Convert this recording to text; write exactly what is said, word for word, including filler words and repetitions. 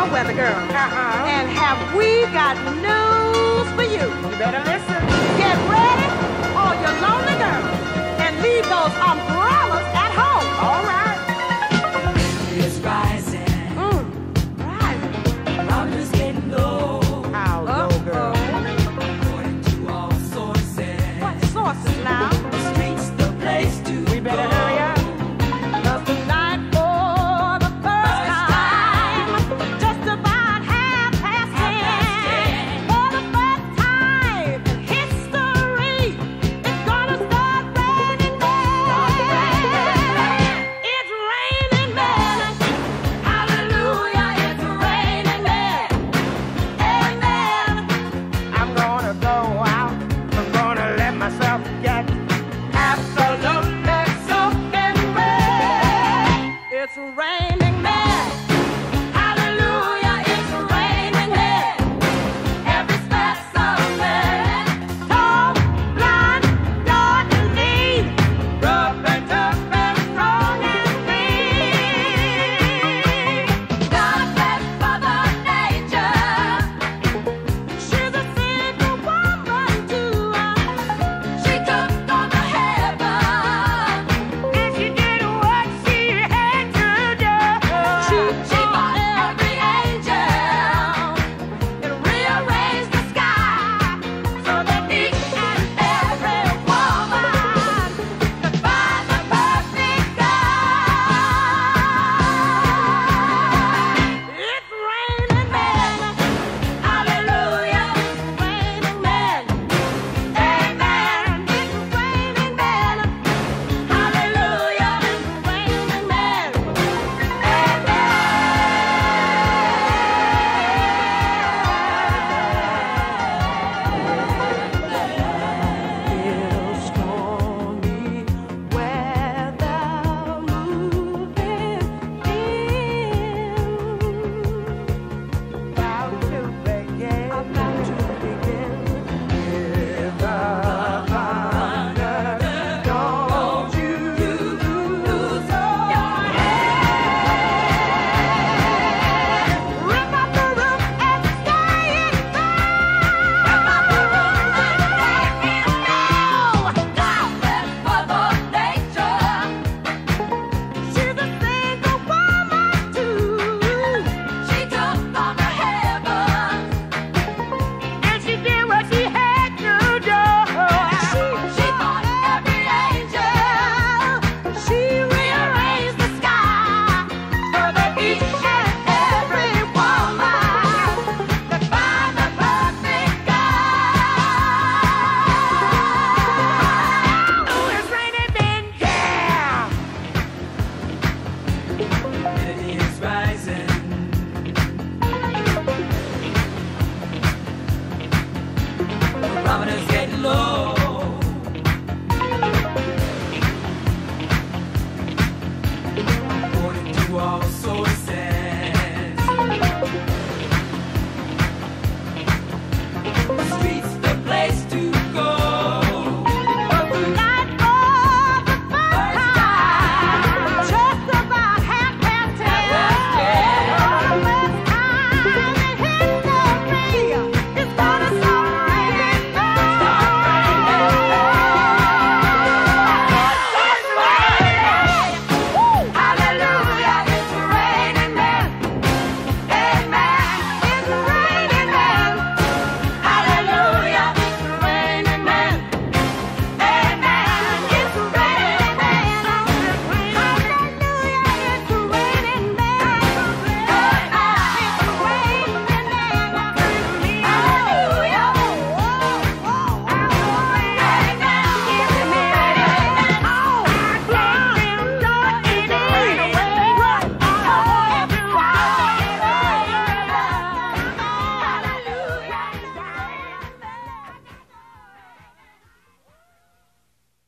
weather girl. Uh-huh. And have we got news for you? You better listen. Get ready, all you lonely girls, and leave those umbrellas at home. All right. It's rising. Mm, rising. Problems getting low. How low, girl? According to all sources. What sources now? The streets, the place to We better go. hurry up. Cause tonight for the first time, just about half past ten, for the first time in history, it's gonna start raining men. It's raining men. Hallelujah, it's raining men. Amen. I'm gonna go out. I'm gonna let myself get absolutely soaking wet. It's raining men.